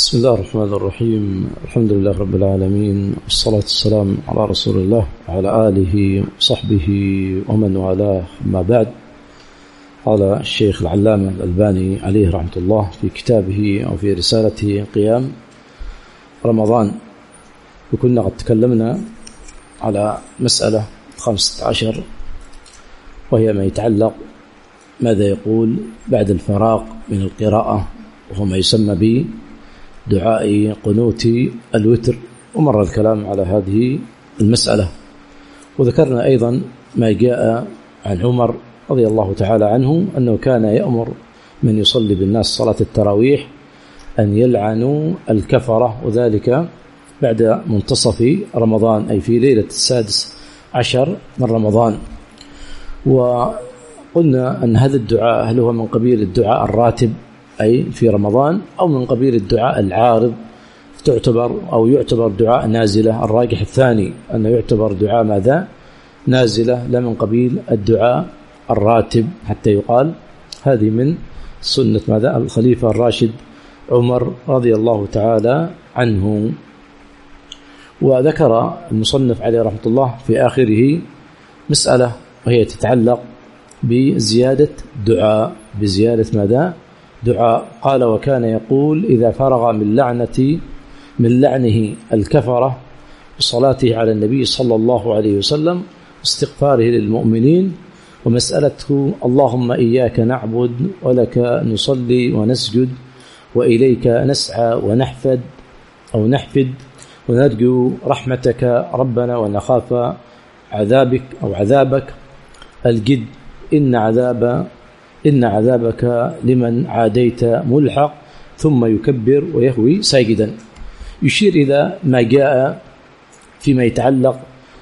بسم الله الرحمن الرحيم. الحمد لله رب العالمين، والصلاة والسلام على رسول الله وعلى آله وصحبه ومن والاه. ما بعد، قال الشيخ العلامة الألباني عليه رحمة الله في كتابه أو في رسالته قيام رمضان، وكنا قد تكلمنا على مسألة 15، وهي ما يتعلق ماذا يقول بعد الفراغ من القراءة، وهو ما يسمى بدعاء قنوت الوتر، ومر الكلام على هذه المسألة. وذكرنا أيضا ما جاء عن عمر رضي الله تعالى عنه أنه كان يأمر من يصلي بالناس صلاة التراويح أن يلعنوا الكفرة، وذلك بعد منتصف رمضان، أي في ليلة 16 من رمضان. وقلنا أن هذا الدعاء هل هو من قبيل الدعاء الراتب أي في رمضان، أو من قبيل الدعاء العارض يعتبر دعاء نازلة. الراجح الثاني أنه يعتبر دعاء ماذا؟ نازلة، لا من قبيل الدعاء الراتب، حتى يقال هذه من سنة ماذا؟ الخليفة الراشد عمر رضي الله تعالى عنه. وذكر المصنف عليه رحمة الله في آخره مسألة، وهي تتعلق بزيادة ماذا؟ دعاء. قال: وكان يقول إذا فرغ من لعنه الكفرة بصلاته على النبي صلى الله عليه وسلم، استغفاره للمؤمنين، ومسألته اللهم إياك نعبد ولك نصلي ونسجد وإليك نسعى ونحفد ونرجو رحمتك ربنا ونخاف عذابك الجد، إن عذابك لمن عاديت ملحق، ثم يكبر ويهوي ساجدا. يشير إلى ما جاء فيما يتعلق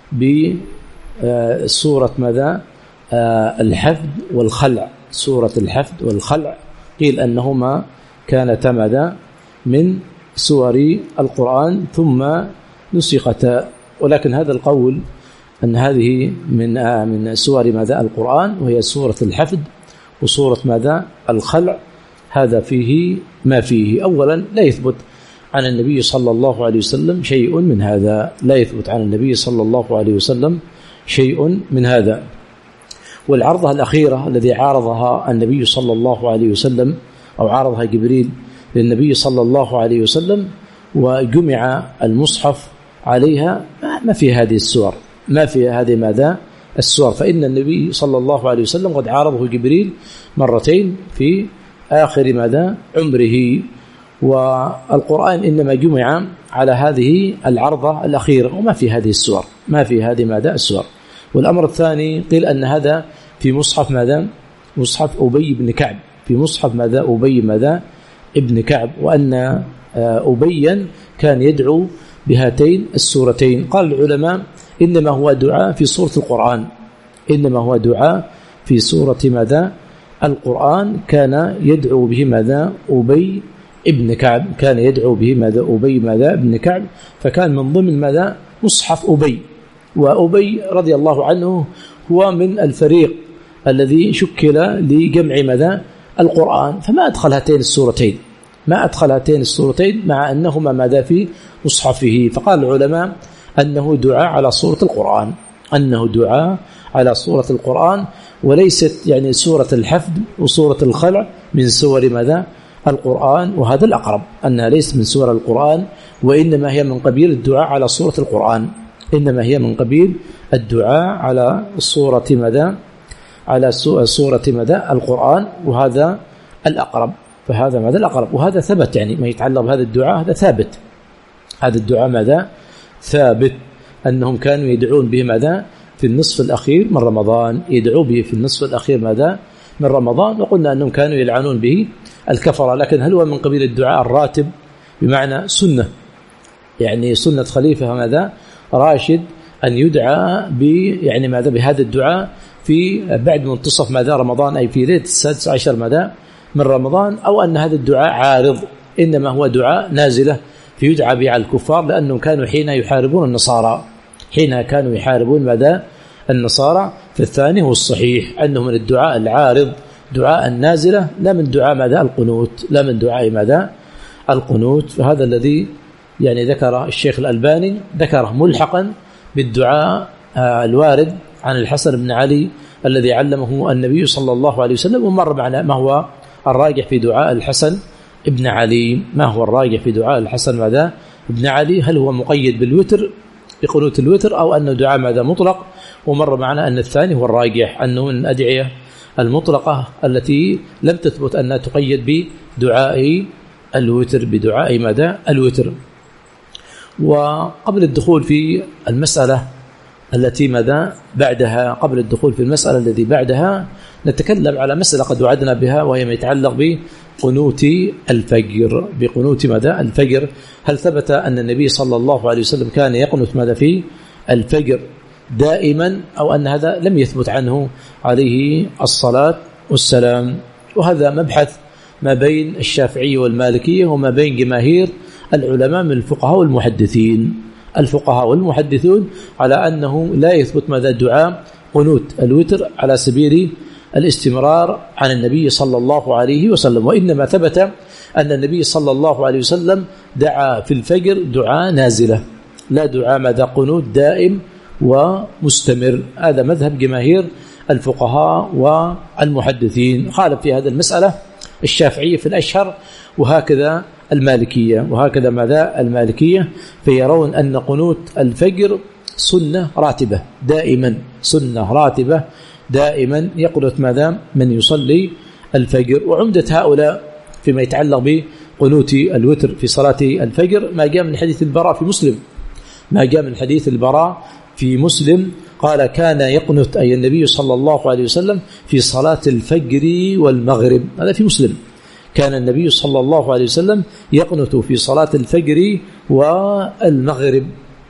بسورة ماذا؟ الحفد والخلع. سورة الحفد والخلع قيل أنهما كانتا ماذا؟ من سور القرآن ثم نسختا، ولكن هذا القول أن هذه من سور ماذا؟ القرآن، وهي سورة الحفد وسورة ماذا؟ الخلع. هذا فيه ما فيه. أولا، لا يثبت عن النبي صلى الله عليه وسلم شيء من هذا، لا يثبت عن النبي صلى الله عليه وسلم شيء من هذا. والعرضة الأخيرة الذي عارضها النبي صلى الله عليه وسلم، أو عارضها جبريل للنبي صلى الله عليه وسلم، وجمع المصحف عليها، ما في هذه السور، ما في هذه ماذا؟ السور. فإن النبي صلى الله عليه وسلم قد عارضه جبريل مرتين في آخر ماذا؟ عمره. والقرآن إنما جمع على هذه العرضة الأخيرة، وما في هذه السور، ما في هذه ماذا؟ السور. والأمر الثاني قيل أن هذا في مصحف ماذا؟ مصحف أبي بن كعب، في مصحف ماذا؟ أبي ماذا؟ ابن كعب، وأن أبيا كان يدعو بهاتين السورتين. قال العلماء إنما هو دعاء في سورة القرآن، إنما هو دعاء في سورة ماذا؟ القرآن، كان يدعو به ماذا؟ أبي ابن كعب، كان يدعو به ماذا؟ أبي ماذا؟ ابن كعب، فكان من ضمن ماذا؟ مصحف أبي. وأبي رضي الله عنه هو من الفريق الذي شكل لجمع ماذا؟ القرآن، فما أدخل هاتين السورتين مع أنهما ماذا؟ في مصحفه. فقال العلماء أنه دعاء على سورة القرآن، وليست يعني سورة الحفد وسورة الخلع من سور ماذا؟ القرآن. وهذا الأقرب، أنها ليست من سور القرآن، وإنما هي من قبيل الدعاء على سورة القرآن، إنما هي من قبيل الدعاء على سورة ماذا؟ على سورة ماذا؟ القرآن. وهذا الأقرب، فهذا ماذا؟ الأقرب. وهذا ثبت، يعني ما يتعلق بهذا الدعاء هذا ثابت، هذا الدعاء ماذا؟ ثابت، أنهم كانوا يدعون به ماذا؟ في النصف الأخير من رمضان، يدعوا به في النصف الأخير ماذا؟ من رمضان. وقلنا أنهم كانوا يلعنون به الكفرة. لكن هل هو من قبيل الدعاء الراتب بمعنى سنة، يعني سنة خليفة ماذا؟ راشد، أن يدعى يعني ماذا؟ بهذا الدعاء في بعد منتصف ماذا؟ رمضان، أي في ليلة 16 ماذا؟ من رمضان، أو أن هذا الدعاء عارض، إنما هو دعاء نازلة فيدعى به على الكفار، لأنهم كانوا حين يحاربون النصارى، ماذا؟ النصارى. فالثاني هو الصحيح، أنه من الدعاء العارض، دعاء النازلة، لا من دعاء ماذا؟ القنوت، لا من دعاء ماذا؟ القنوت. فهذا الذي يعني ذكر الشيخ الألباني، ذكره ملحقا بالدعاء الوارد عن الحسن بن علي الذي علمه النبي صلى الله عليه وسلم. ومر معنا ما هو الراجح في دعاء الحسن ابن علي، ما هو الراجح في دعاء الحسن ماذا ابن علي، هل هو مقيد بالوتر بقنوت الوتر أو أنه دعاء ماذا مطلق. ومر معنا أن الثاني هو الراجح، أنه من الأدعية المطلقة التي لم تثبت أنها تقيد بدعاء الوتر، بدعاء ماذا الوتر. وقبل الدخول في المسألة التي ماذا بعدها، قبل الدخول في المسألة التي بعدها نتكلم على مسألة قد وعدنا بها، وهي ما يتعلق بقنوت الفجر، بقنوت ماذا الفجر. هل ثبت أن النبي صلى الله عليه وسلم كان يقنت ماذا في الفجر دائما، أو أن هذا لم يثبت عنه عليه الصلاة والسلام. وهذا مبحث ما بين الشافعية والمالكية وما بين جماهير العلماء من الفقهاء والمحدثين. الفقهاء والمحدثون على أنه لا يثبت ماذا دعاء قنوت الوتر على سبيل الاستمرار عن النبي صلى الله عليه وسلم، وإنما ثبت أن النبي صلى الله عليه وسلم دعا في الفجر دعاء نازلة، لا دعاء ماذا قنوت دائم ومستمر. هذا مذهب جماهير الفقهاء والمحدثين. خالف في هذا المسألة الشافعية في الأشهر، وهكذا المالكية، وهكذا ماذا المالكية، فيرون أن قنوت الفجر سنة راتبة دائما، سنة راتبة دائما يقنت ماذا من يصلي الفجر. وعمدة هؤلاء فيما يتعلق بقنوت الوتر في صلاة الفجر ما جاء من حديث البراء في مسلم، ما جاء من حديث البراء في مسلم قال كان يقنت أي النبي صلى الله عليه وسلم في صلاة الفجر والمغرب. هذا في مسلم، كان النبي صلى الله عليه وسلم يقنت في صلاة الفجر والمغرب.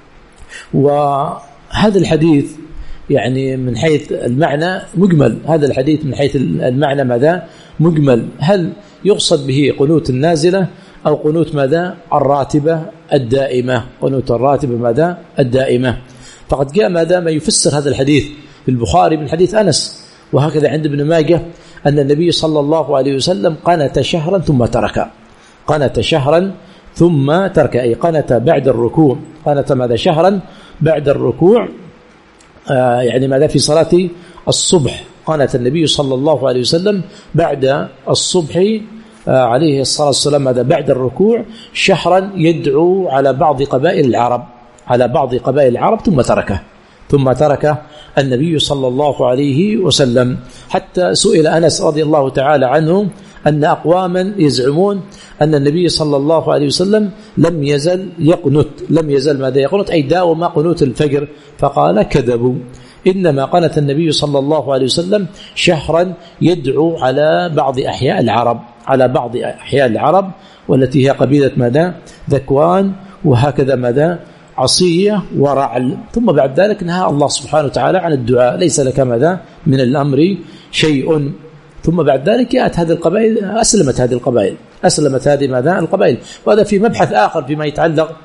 وهذا الحديث يعني من حيث المعنى مجمل، هذا الحديث من حيث المعنى ماذا مجمل، هل يقصد به قنوت النازلة أو قنوت ماذا الراتبة الدائمة، قنوت الراتبة ماذا الدائمة. فقد جاء ماذا ما يفسر هذا الحديث في البخاري من حديث أنس، وهكذا عند ابن ماجه أن النبي صلى الله عليه وسلم قنت شهرا ثم ترك، قنت شهرا ثم ترك، أي قنت بعد الركوع، قنت ماذا شهرا بعد الركوع، يعني ماذا في صلاة الصبح قنت النبي صلى الله عليه وسلم بعد الصبح عليه الصلاة والسلام ماذا بعد الركوع شهرا يدعو على بعض قبائل العرب، على بعض قبائل العرب، ثم ترك النبي صلى الله عليه وسلم. حتى سئل أنس رضي الله تعالى عنه أن أقواما يزعمون أن النبي صلى الله عليه وسلم لم يزل يقنت، لم يزل ماذا يقنت أي داوم قنوت الفجر، فقال كذبوا، إنما قنت النبي صلى الله عليه وسلم شهرا يدعو على بعض أحياء العرب، على بعض أحياء العرب والتي هي قبيلة ماذا ذكوان، وهكذا ماذا عصية ورعل. ثم بعد ذلك نهى الله سبحانه وتعالى عن الدعاء، ليس لك ماذا من الأمر شيء. ثم بعد ذلك جاءت هذه القبائل، أسلمت هذه القبائل، أسلمت هذه ماذا القبائل. وهذا في مبحث آخر فيما يتعلق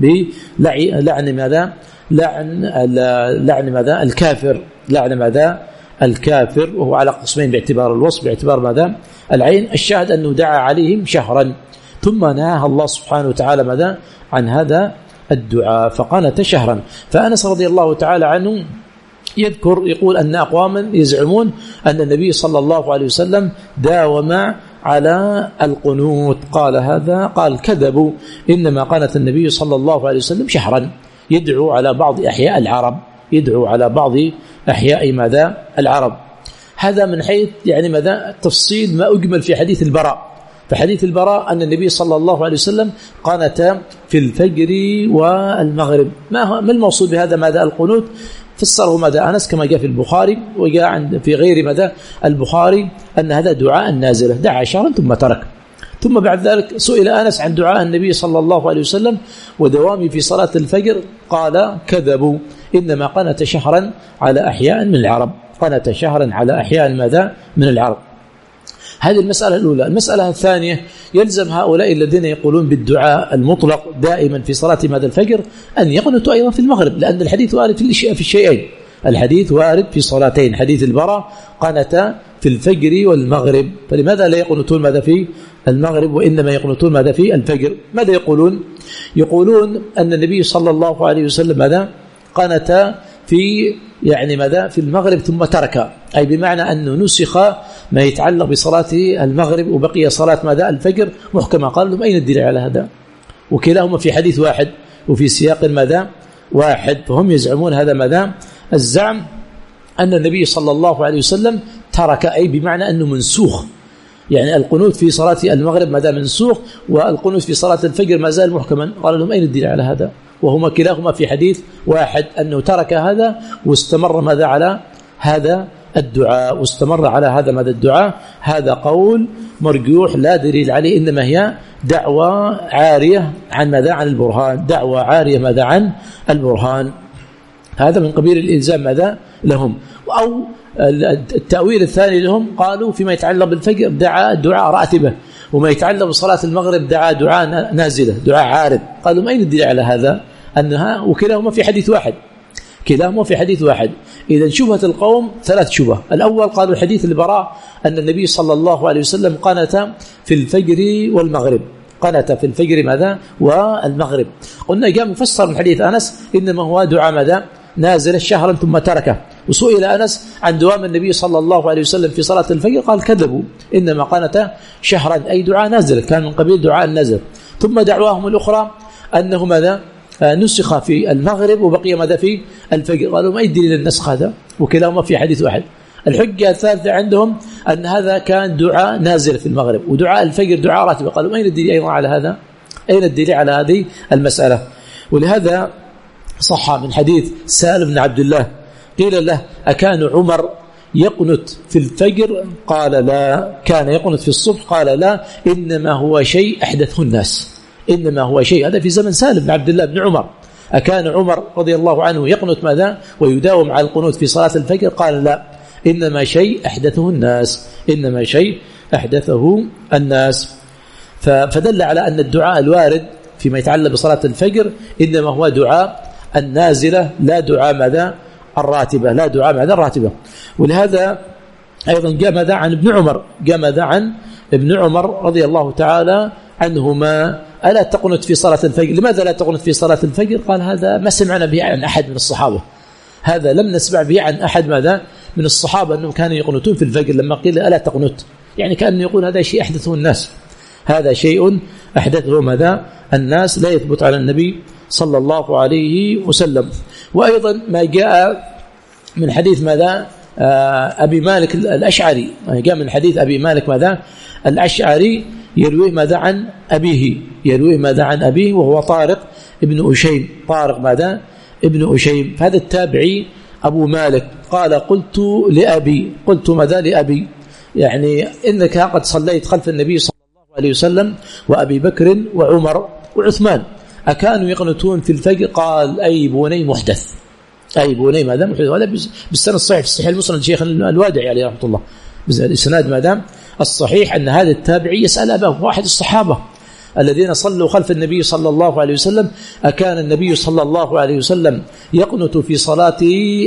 بلعن ماذا لعن ماذا الكافر، لعن ماذا الكافر، وهو على قسمين باعتبار الوصف، باعتبار ماذا العين. الشاهد أنه دعا عليهم شهرا ثم نهى الله سبحانه وتعالى ماذا عن هذا الدعاء، فقنت شهرا. فأنس رضي الله تعالى عنه يذكر يقول أن أقواما يزعمون أن النبي صلى الله عليه وسلم داوم على القنوت، قال هذا قال كذبوا، إنما قنت النبي صلى الله عليه وسلم شهرا يدعو على بعض أحياء العرب، يدعو على بعض أحياء ماذا العرب. هذا من حيث يعني ماذا تفصيل ما أجمل في حديث البراء. فحديث البراء أن النبي صلى الله عليه وسلم قنت في الفجر والمغرب. ما الموصول بهذا ماذا القنوت؟ فسره ماذا أنس كما جاء في البخاري، وجاء في غير ماذا البخاري أن هذا دعاء نازلة، دعا شهرا ثم ترك. ثم بعد ذلك سئل أنس عن دعاء النبي صلى الله عليه وسلم ودوامه في صلاة الفجر، قال كذبوا، إنما قنت شهرا على أحياء من العرب، قنت شهرا على أحياء ماذا من العرب. هذه المسألة الأولى. المسألة الثانية، يلزم هؤلاء الذين يقولون بالدعاء المطلق دائما في صلاة ماذا الفجر أن يقنتوا أيضا في المغرب، لأن الحديث وارد في الشيئين، الحديث وارد في صلاتين، حديث البراء قنت في الفجر والمغرب. فلماذا لا يقنطون ماذا في المغرب وإنما يقنطون ماذا في الفجر؟ ماذا يقولون؟ يقولون أن النبي صلى الله عليه وسلم ماذا قنت في يعني ماذا في المغرب ثم ترك، أي بمعنى أنه نسخ ما يتعلق بصلاة المغرب وبقي صلاة ماذا الفجر محكمة. قال لهم أين الدليل على هذا؟ وكلاهما في حديث واحد وفي سياق ماذا واحد. فهم يزعمون هذا ماذا الزعم أن النبي صلى الله عليه وسلم ترك، أي بمعنى أنه منسوخ، يعني القنوت في صلاة المغرب ماذا منسوخ والقنوت في صلاة الفجر ما زال محكما. قال لهم أين الدليل على هذا؟ وهما كلاهما في حديث واحد أنه ترك هذا واستمر ماذا على هذا الدعاء، واستمر على هذا ماذا الدعاء. هذا قول مرجوح لا دليل عليه، إنما هي دعوة عارية عن ماذا عن البرهان، دعوة عارية ماذا عن البرهان. هذا من قبيل الإلزام ماذا لهم. أو التأويل الثاني لهم قالوا فيما يتعلق بالفجر دعاء راتبة، وما يتعلق بصلاة المغرب دعاء نازلة، دعاء عارض. قالوا أين الدليل على هذا؟ أنها وكلاهما في حديث واحد، كلاهما في حديث واحد. إذا شبهة القوم ثلاث شبه. الأول قالوا حديث البراء أن النبي صلى الله عليه وسلم قنت في الفجر والمغرب، قنت في الفجر ماذا والمغرب. قلنا جاء مفسر من حديث أنس إنما هو دعاء ماذا نازل شهرا ثم تركه. وسئل أنس عن دوام النبي صلى الله عليه وسلم في صلاة الفجر قال كذبوا، إنما قنت شهرا، أي دعاء نازل كان من قبيل دعاء النزل. ثم دعواهم الأخرى أنه ماذا نسخ في المغرب وبقي ماذا في الفجر. قالوا ما يدري للنسخ هذا، وكلاهما في حديث واحد. الحجة الثالثة عندهم أن هذا كان دعاء نازل في المغرب ودعاء الفجر دعاء راتب. قالوا أين الدليل أيضا على هذا؟ أين الدليل على هذه المسألة؟ ولهذا صح من حديث سالم بن عبد الله قيل له أكان عمر يقنت في الفجر؟ قال لا. كان يقنت في الصبح؟ قال لا، إنما هو شيء أحدثه الناس، إنما هو شيء. هذا في زمن سالم بن عبد الله بن عمر. أكان عمر رضي الله عنه يقنت ماذا ويداوم على القنوت في صلاة الفجر؟ قال لا، إنما شيء أحدثه الناس، إنما شيء أحدثه الناس. فدل على أن الدعاء الوارد فيما يتعلق بصلاة الفجر إنما هو دعاء النازلة لا دعاء ماذا الراتبة، لا دعاء ماذا الراتبة. ولهذا أيضا جاء ماذا عن ابن عمر، جاء ماذا عن ابن عمر رضي الله تعالى عنهما ألا تقنت في صلاة الفجر؟ لماذا لا تقنت في صلاة الفجر؟ قال هذا ما سمعنا به عن أحد من الصحابة، هذا لم نسمع به عن أحد ماذا من الصحابة أنهم كانوا يقنتون في الفجر. لما قيل ألا تقنت يعني كأنه يقول هذا شيء أحدثه الناس، هذا شيء أحدثه ماذا الناس، لا يثبت على النبي صلى الله عليه وسلم. وأيضا ما جاء من حديث ماذا أبي مالك الأشعري، جاء من حديث أبي مالك ماذا الأشعري يروي ماذا عن أبيه، يروي ماذا عن أبيه وهو طارق ابن أشيم، طارق ماذا ابن أشيم. هذا التابعي أبو مالك قال قلت لأبي، قلت ماذا لأبي، يعني إنك قد صليت خلف النبي صلى الله عليه وسلم وأبي بكر وعمر وعثمان أكانوا يقنتون في الفجر؟ قال أي بني محدث، أي بني ماذا محدث. ولا بالسنة الصحيح في الصحيح المسند الشيخ الوادعي عليه رحمة الله الإسناد ماذا الصحيح أن هذا التابعي يسأل أباه واحد الصحابة الذين صلوا خلف النبي صلى الله عليه وسلم أكان النبي صلى الله عليه وسلم يقنت في صلاة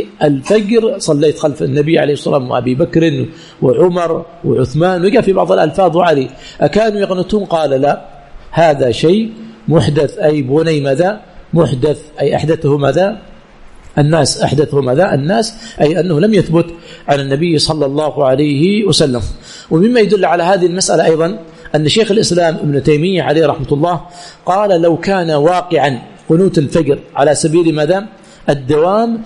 الفجر؟ صليت خلف النبي عليه الصلاة والسلام وأبي بكر وعمر وعثمان، وجاء في بعض الألفاظ وعلي أكانوا يقنتون؟ قال لا، هذا شيء محدث، أي بني ماذا محدث، أي أحدثه ماذا الناس، أحدثه ماذا الناس، أي أنه لم يثبت عن النبي صلى الله عليه وسلم. ومما يدل على هذه المسألة أيضا أن شيخ الإسلام ابن تيمية عليه رحمة الله قال لو كان واقعا قنوت الفجر على سبيل ماذا الدوام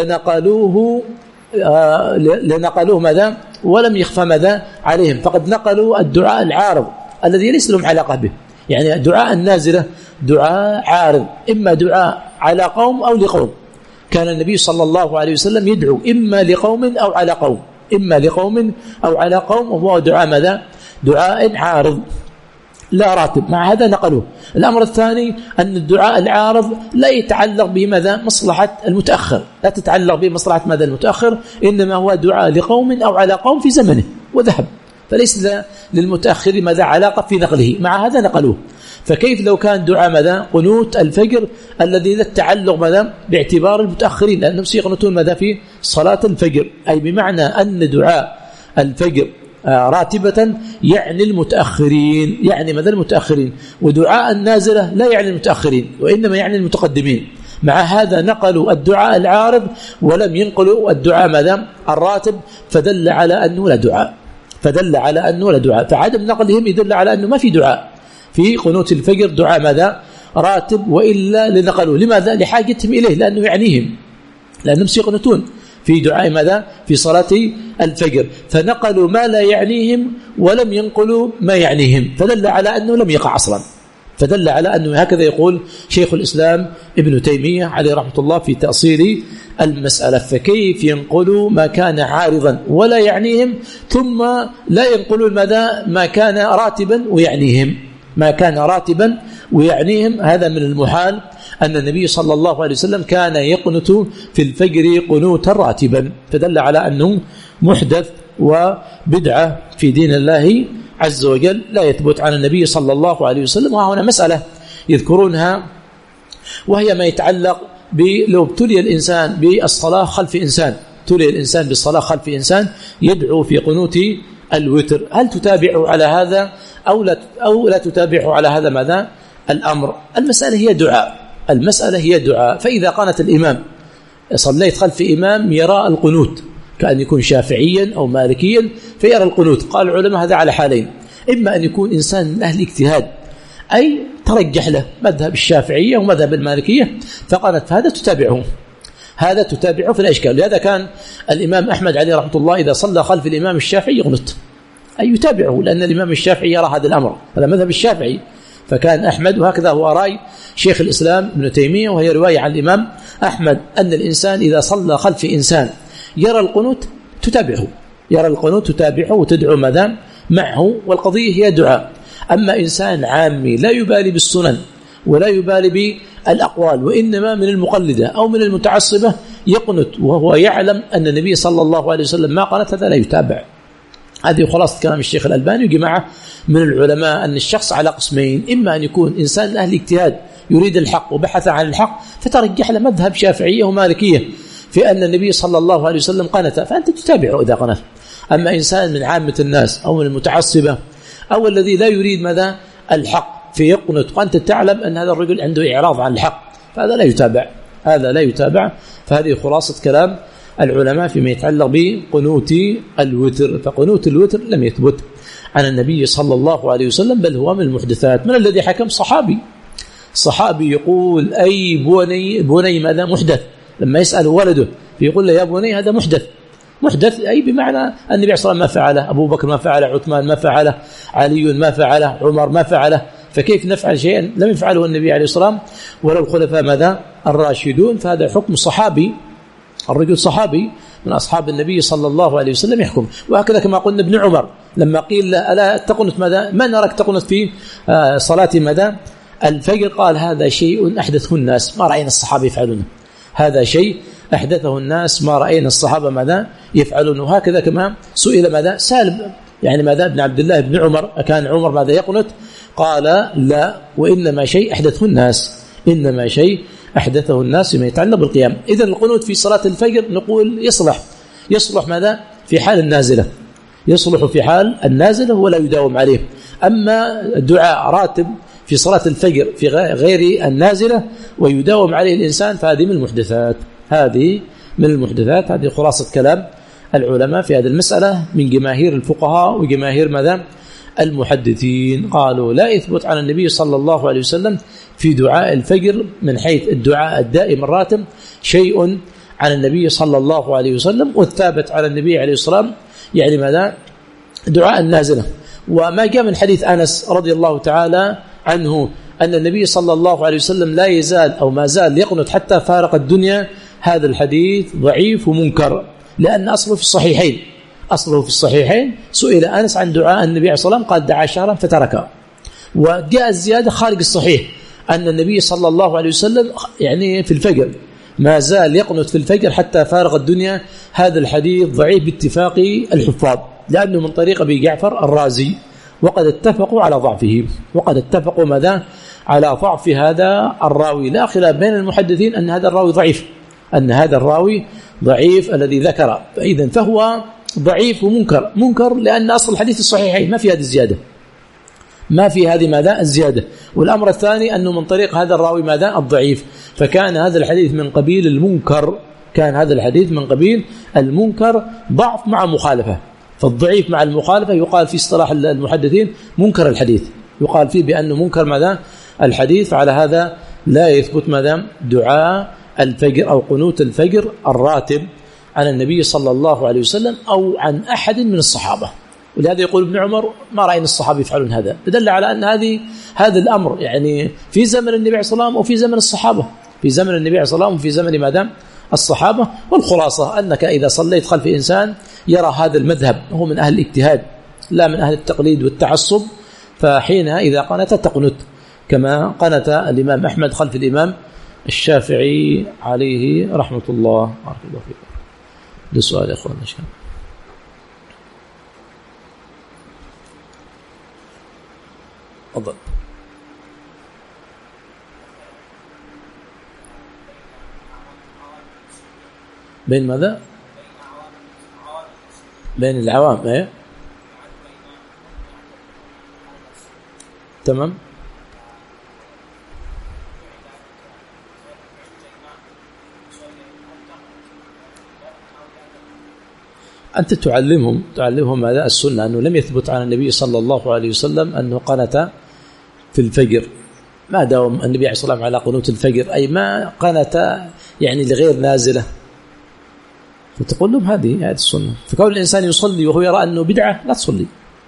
لنقلوه ماذا ولم يخفى ماذا عليهم، فقد نقلوا الدعاء العارض الذي ليس لهم علاقة به، يعني دعاء النازلة دعاء عارض، إما دعاء على قوم أو لقوم. كان النبي صلى الله عليه وسلم يدعو إما لقوم أو على قوم، إما لقوم أو على قوم، وهو دعاء ماذا دعاء عارض لا راتب. مع هذا نقلوه. الأمر الثاني أن الدعاء العارض لا يتعلق به ماذا مصلحة المتأخر، لا تتعلق به مصلحة ماذا المتأخر، إنما هو دعاء لقوم أو على قوم في زمنه وذهب، فليس للمتأخر ماذا علاقة في نقله. مع هذا نقلوه. فكيف لو كان دعاء ماذا قنوت الفجر الذي لا التعلق ماذا باعتبار المتأخرين، لأنهم سيقنتون ماذا في صلاة الفجر، أي بمعنى أن دعاء الفجر راتبة يعني المتأخرين، يعني ماذا المتأخرين، ودعاء النازلة لا يعني المتأخرين وإنما يعني المتقدمين. مع هذا نقلوا الدعاء العارض ولم ينقلوا الدعاء ماذا الراتب، فدل على أنه لا دعاء، فدل على أنه لا دعاء. فعدم نقلهم يدل على أنه ما في دعاء في قنوت الفجر دعاء ماذا راتب، وإلا لنقلوا. لماذا؟ لحاجتهم إليه، لأنه يعنيهم، لأنهم سيقنتون في دعاء ماذا في صلاة الفجر، فنقلوا ما لا يعنيهم ولم ينقلوا ما يعنيهم، فدل على أنه لم يقع أصلا، فدل على أنه هكذا يقول شيخ الإسلام ابن تيمية عليه رحمة الله في تأصيل المسألة. فكيف ينقلوا ما كان عارضا ولا يعنيهم ثم لا ينقلوا ماذا ما كان راتبا ويعنيهم، ما كان راتبا ويعنيهم؟ هذا من المحال أن النبي صلى الله عليه وسلم كان يقنت في الفجر قنوتا راتبا، فدل على أنه محدث وبدعة في دين الله عز وجل لا يثبت عن النبي صلى الله عليه وسلم. وهنا مسألة يذكرونها وهي ما يتعلق لو ابتلي الإنسان بالصلاة خلف إنسان، ابتلي الإنسان بالصلاة خلف إنسان يدعو في قنوت الوتر، هل تتابعه على هذا أو لا تتابعه على هذا؟ ماذا الأمر؟ المسألة هي دعاء، المسألة هي دعاء. فإذا قانت الإمام صليت خلف إمام يرى القنوت كأن يكون شافعيا أو مالكيا فيرى القنوت، قال العلماء هذا على حالين: إما أن يكون إنسان من أهل الاجتهاد أي ترجح له مذهب الشافعية ومذهب المالكية فقالت فهذا تتابعه، هذا تتابعه في الأشكال. لهذا كان الإمام أحمد عليه رحمة الله إذا صلى خلف الإمام الشافعي يقنت أي يتابعه، لأن الإمام الشافعي يرى هذا الأمر، هذا مذهب الشافعي. فكان أحمد، وهكذا هو رأي شيخ الإسلام ابن تيمية، وهي رواية عن الإمام أحمد أن الإنسان إذا صلى خلف إنسان يرى القنوت تتابعه، يرى القنوت تتابعه وتدعو ماذا معه، والقضية هي دعاء. أما إنسان عامي لا يبالي بالسنن ولا يبالي بالأقوال وإنما من المقلدة أو من المتعصبة يقنت وهو يعلم أن النبي صلى الله عليه وسلم ما قنت، هذا لا يتابع. هذه خلاصة كلام الشيخ الألباني وجماعة من العلماء أن الشخص على قسمين: إما أن يكون إنسان أهل اجتهاد يريد الحق وبحث عن الحق فترجح له مذهب شافعية ومالكية في أن النبي صلى الله عليه وسلم قنت، فأنت تتابعه إذا قنت. أما إنسان من عامة الناس أو من المتعصبة أو الذي لا يريد ماذا الحق في يقنت وأنت تعلم أن هذا الرجل عنده إعراض عن الحق، فهذا لا يتابع، هذا لا يتابع. فهذه خلاصة كلام العلماء فيما يتعلق بقنوت الوتر. فقنوت الوتر لم يثبت عن النبي صلى الله عليه وسلم، بل هو من المحدثات. من الذي حكم؟ صحابي يقول أي بني ماذا محدث، لما يسأل ولده يقول له يا بني هذا محدث أي بمعنى النبي صلى الله عليه وسلم ما فعله، أبو بكر ما فعله، عثمان ما فعله، علي ما فعله، عمر ما فعله، فكيف نفعل شيئا لم يفعله النبي عليه الصلاة والسلام ولا الخلفاء ماذا الراشدون؟ فهذا حكم صحابي، الرجل صحابي من أصحاب النبي صلى الله عليه وسلم يحكم. وهكذا كما قلنا ابن عمر لما قيل ألا تقنت ماذا ما نراك تقنت في صلاة ماذا الفجر، قال هذا شيء أحدثه الناس ما رأينا الصحابة يفعلونه، هذا شيء أحدثه الناس ما رأينا الصحابة ماذا يفعلون. وهكذا كما سئل ماذا سالم يعني ماذا ابن عبد الله بن عمر كان عمر ماذا يقنت، قال لا وإنما شيء أحدثه الناس، إنما شيء أحدثه الناس ما يتعلق بالقيام. إذن القنوت في صلاة الفجر نقول يصلح ماذا في حال النازلة، يصلح في حال النازلة ولا يداوم عليه. أما دعاء راتب في صلاة الفجر في غير النازلة ويداوم عليه الإنسان فهذه من المحدثات، هذه من المحدثات. هذه خلاصة كلام العلماء في هذه المسألة من جماهير الفقهاء وجماهير ماذا المحدثين، قالوا لا يثبت عن النبي صلى الله عليه وسلم في دعاء الفجر من حيث الدعاء الدائم الراتب شيء عن النبي صلى الله عليه وسلم، والثابت على النبي عليه الصلاة والسلام يعني ماذا دعاء النازلة. وما جاء من حديث أنس رضي الله تعالى عنه أن النبي صلى الله عليه وسلم لا يزال أو ما زال يقنت حتى فارق الدنيا، هذا الحديث ضعيف ومنكر لأن أصله في الصحيحين، أصله في الصحيحين. سئل أنس عن دعاء النبي عليه الصلاة والسلام قال دعا شهرا فتركه. وجاء الزيادة خارج الصحيح أن النبي صلى الله عليه وسلم يعني في الفجر ما زال يقنت في الفجر حتى فارق الدنيا، هذا الحديث ضعيف باتفاق الحفاظ لأنه من طريق أبي جعفر الرازي، وقد اتفقوا على ضعفه، وقد اتفقوا ماذا على ضعف هذا الراوي. لا خلاف بين المحدثين أن هذا الراوي ضعيف، أن هذا الراوي ضعيف الذي ذكر، فإذن فهو ضعيف ومنكر. منكر لأن أصل الحديث الصحيحين ما في هذه الزيادة، ما في هذه ماذا الزيادة. والأمر الثاني أنه من طريق هذا الراوي ماذا الضعيف، فكان هذا الحديث من قبيل المنكر، كان هذا الحديث من قبيل المنكر، ضعف مع مخالفة. فالضعيف مع المخالفة يقال في اصطلاح المحدثين منكر الحديث، يقال فيه بأنه منكر ماذا الحديث. على هذا لا يثبت ماذا دعاء الفجر أو قنوت الفجر الراتب عن النبي صلى الله عليه وسلم أو عن أحد من الصحابة. ولهذا يقول ابن عمر ما رأينا الصحابة يفعلون هذا، دل على أن هذا الأمر يعني في زمن النبي عليه الصلاة والسلام وفي زمن الصحابة، في زمن النبي عليه الصلاة والسلام وفي زمن ماذا الصحابة. والخلاصة أنك إذا صليت خلف إنسان يرى هذا المذهب، هو من أهل الاجتهاد لا من أهل التقليد والتعصب، فحينها إذا قنت تقنت كما قنت الإمام أحمد خلف الإمام الشافعي عليه رحمة الله. بارك الله فيكم. ده سؤال يا أخوان نشكر. أفضل. بين ماذا؟ بين العوام. ايه تمام. أنت تعلمهم ماذا السنة، أنه لم يثبت عن النبي صلى الله عليه وسلم أنه قنت في الفجر، ما داوم النبي عليه الصلاة والسلام على قنوت الفجر، أي ما قنت يعني لغير نازلة، فتقول لهم هذه السنة. فكون الإنسان يصلي وهو يرى أنه بدعة لا تصلي،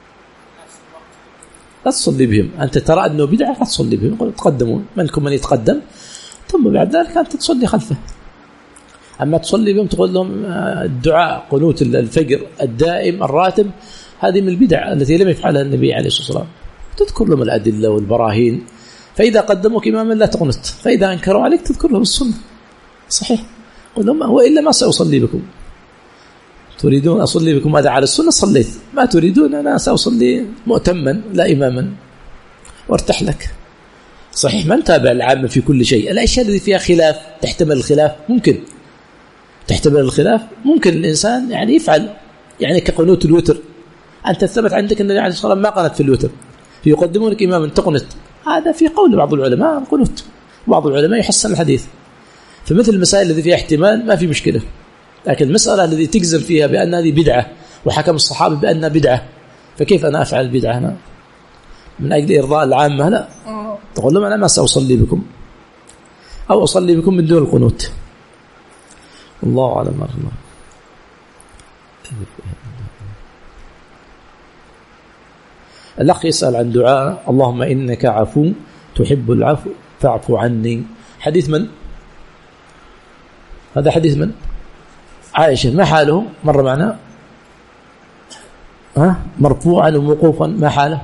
لا تصلي بهم. أنت ترى أنه بدعة لا تصلي بهم، تقدموا منكم من يتقدم ثم بعد ذلك أنت تصلي خلفه. أما تصلي بهم تقول لهم الدعاء قنوت الفجر الدائم الراتب، هذه من البدع التي لم يفعلها النبي عليه الصلاة والسلام. تذكر لهم الأدلة والبراهين، فإذا قدموك إماما لا تقنت، فإذا أنكروا عليك تذكر لهم السنة صحيح، قل لهم وإلا ما سأصلي بكم. تريدون أصلي بكم هذا على السنة صليت، ما تريدون أنا سأصلي مؤتما لا إماما وارتاح لك. صحيح ما نتابع العامة في كل شيء، الأشياء التي فيها خلاف تحتمل الخلاف ممكن تحتمل الخلاف، ممكن الإنسان يعني يفعل، يعني كقنوت الوتر أنت ثبت عندك أن النبي عليه الصلاة والسلام ما قنت في الوتر، فيقدمونك إماما تقنت، هذا في قول بعض العلماء قنوت، بعض العلماء يحسن الحديث. فمثل المسائل التي فيها احتمال ما في مشكلة، لكن المسألة التي تجزم فيها بأن هذه بدعة وحكم الصحابة بأنها بدعة، فكيف أنا أفعل البدعة هنا من أجل إرضاء العامة؟ لا، تقول لهم أنا ما سأصلي بكم أو أصلي بكم من دون القنوت. الله أعلم. الله الأخ يسأل عن دعاء اللهم إنك عفو تحب العفو فاعف عني، حديث من؟ هذا حديث من؟ عائشة. ما حاله؟ مر معنا مرفوعا وموقوفا، ما حاله؟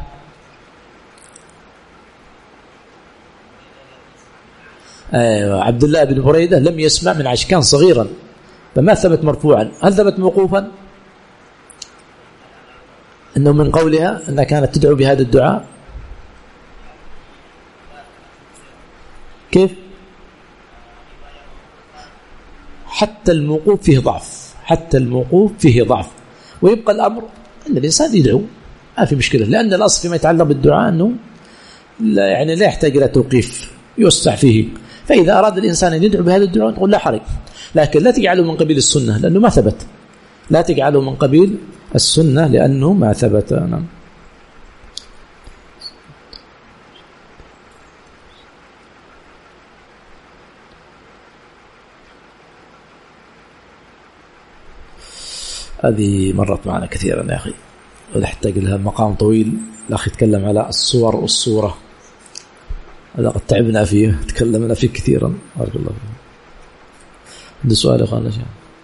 عبد الله بن بريدة لم يسمع من عائشة، كان صغيرا فما ثبت مرفوعا. هل ثبت موقوفا؟ أنه من قولها أنها كانت تدعو بهذا الدعاء. كيف؟ حتى الموقوف فيه ضعف، حتى الموقوف فيه ضعف، ويبقى الأمر أن الإنسان يدعو ما في مشكلة، لأن الأصل فيما يتعلق بالدعاء أنه لا يحتاج إلى توقيف يوسع فيه. فإذا أراد الإنسان أن يدعو بهذا الدعاء تقول لا حرج، لكن لا تجعله من قبيل السنة لأنه ما ثبت، لا تجعله من قبيل السنة لأنه ما ثبت. نعم. هذه مرت معنا كثيرا يا أخي، ونحتاج لها مقام طويل. الأخ يتكلم على الصور والصورة، هذا قد تعبنا فيه، تكلمنا فيه كثيرا. بارك الله فيكم. عنده سؤال يا أخوانا؟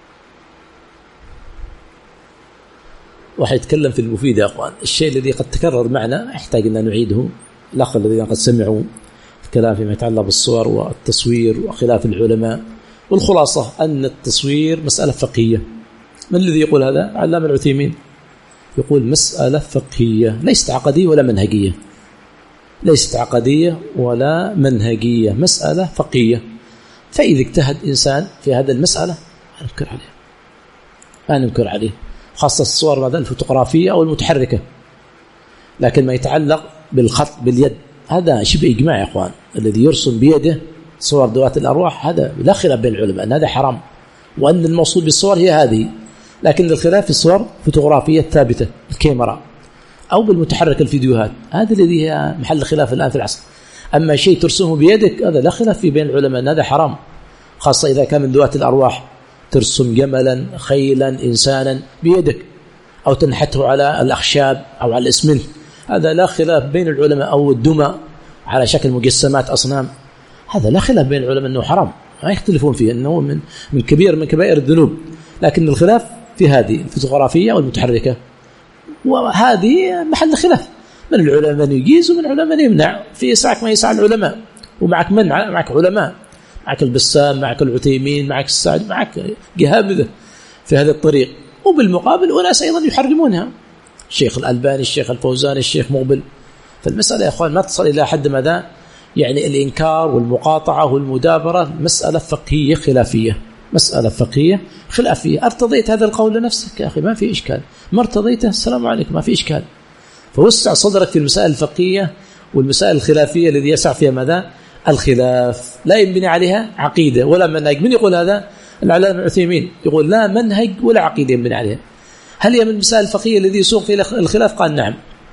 واحد يتكلم في المفيد يا أخوان، الشيء الذي قد تكرر معنا يحتاج أن نعيده. الأخ الذين قد سمعوا الكلام فيما يتعلق بالصور والتصوير وخلاف العلماء، والخلاصة أن التصوير مسألة فقهية. من الذي يقول هذا؟ علامة العثيمين يقول مسألة فقهية ليست عقدية ولا منهجية، ليست عقدية ولا منهجية، مسألة فقهية. فإذا اجتهد إنسان في هذا المسألة ما ننكر عليه، ما ننكر عليه، خاصة الصور مثلا الفوتوغرافية أو المتحركة. لكن ما يتعلق بالخط باليد هذا شبه إجماع يا أخوان، الذي يرسم بيده صور ذوات الأرواح هذا لا خلاف بين العلماء أن هذا حرام، وأن الموصول بالصور هي هذه. لكن الخلاف في الصور الفوتوغرافية الثابتة الكاميرا أو بالمتحرك الفيديوهات، هذا الذي هي محل خلاف الآن في العصر. أما شيء ترسمه بيدك هذا لا خلاف في بين العلماء أن هذا حرام، خاصة إذا كان من ذوات الأرواح، ترسم جملا خيلا إنسانا بيدك أو تنحته على الأخشاب أو على الإسمنت، هذا لا خلاف بين العلماء. أو الدمى على شكل مجسمات أصنام، هذا لا خلاف بين العلماء أنه حرام، ما يختلفون فيه أنه من كبير من كبائر الذنوب. لكن الخلاف في هذه الفوتوغرافية والمتحركة، وهذه محل خلاف، من العلماء من يجيز ومن العلماء من يمنع. في يسعك ما يسعى العلماء، ومعك من معك علماء، معك البسام، معك العثيمين، معك السعد، معك جهابذة في هذا الطريق. وبالمقابل وناس أيضا يحرمونها، الشيخ الألباني، الشيخ الفوزان، الشيخ مقبل. فالمسألة يا أخوان ما تصل إلى حد ماذا يعني الإنكار والمقاطعة والمدابرة، مسألة فقهية خلافية، مسألة فقهية خلافية. ارتضيت هذا القول لنفسك يا أخي ما في إشكال، ما ارتضيته السلام عليكم ما في إشكال. فوسع صدرك في المسائل الفقهية والمسائل الخلافية الذي يسع فيها ماذا الخلاف، لا ينبني عليها عقيدة ولا منهج. من يقول هذا؟ العلامة العثيمين يقول لا منهج ولا عقيدة ينبني عليها. هل هي من المسائل الفقهية الذي يسوق فيها الخلاف؟ قال نعم.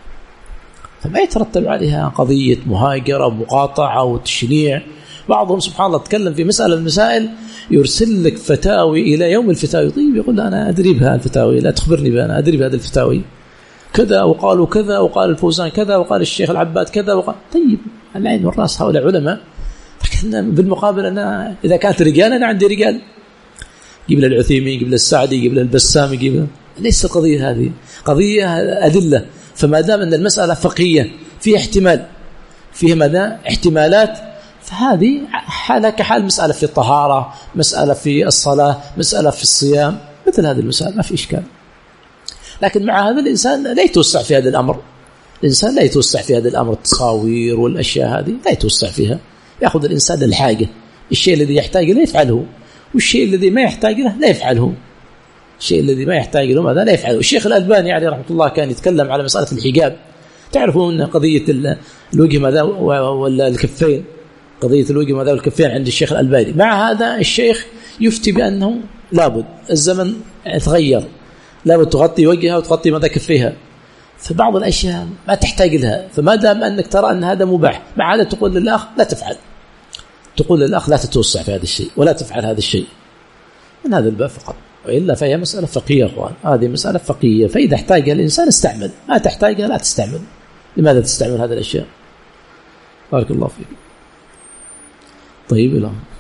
فما يترتب عليها قضية مهاجرة ومقاطعة وتشنيع. بعضهم سبحان الله تكلم في مسألة المسائل يرسل لك فتاوي إلى يوم الفتاوي، طيب يقول أنا أدري بها الفتاوي، لا تخبرني بها، أنا أدري بهذه الفتاوي كذا، وقالوا كذا، وقال الفوزان كذا، وقال الشيخ العباد كذا، وقال طيب العين والرأس هؤلاء علماء. لكن بالمقابل أنا إذا كانت رجال أنا عندي رجال، جيب له العثيمين، جيب له السعدي، جيب له البسام، جيب له. ليس القضية هذه، قضية أدلة. فما دام أن المسألة فقهية فيها احتمال، فيها ماذا احتمالات، فهذه حالة كحال مسألة في الطهارة، مسألة في الصلاة، مسألة في الصيام، مثل هذه المسألة ما في إشكال. لكن مع هذا الإنسان لا يتوسع في هذا الأمر، الإنسان لا يتوسع في هذا الأمر، التصاوير والأشياء هذه لا يتوسع فيها. يأخذ الإنسان الحاجة، الشيء الذي يحتاج له يفعله، والشيء الذي ما يحتاج له لا يفعله، الشيء الذي ما يحتاج له ماذا لا يفعله. الشيخ الألباني عليه رحمة الله كان يتكلم على مسألة الحجاب. تعرفون قضية الوجه ماذا ولا الكفين، قضية الوجه ماذا والكفين عند الشيخ الألباني. مع هذا الشيخ يفتي بأنه لابد الزمن تغير، لابد تغطي وجهها وتغطي ماذا كفيها، فبعض الأشياء ما تحتاج لها. فما دام أنك ترى أن هذا مباح، مع هذا تقول للأخ لا تفعل، تقول للأخ لا تتوسع في هذا الشيء ولا تفعل هذا الشيء، من هذا الباب فقط. وإلا فهي مسألة فقهية أخوان، هذه مسألة فقهية، فإذا احتاجها الإنسان استعمل، ما تحتاجها لا تستعمل. لماذا تستعمل هذه الأشياء؟ بارك الله فيك. طيب إلى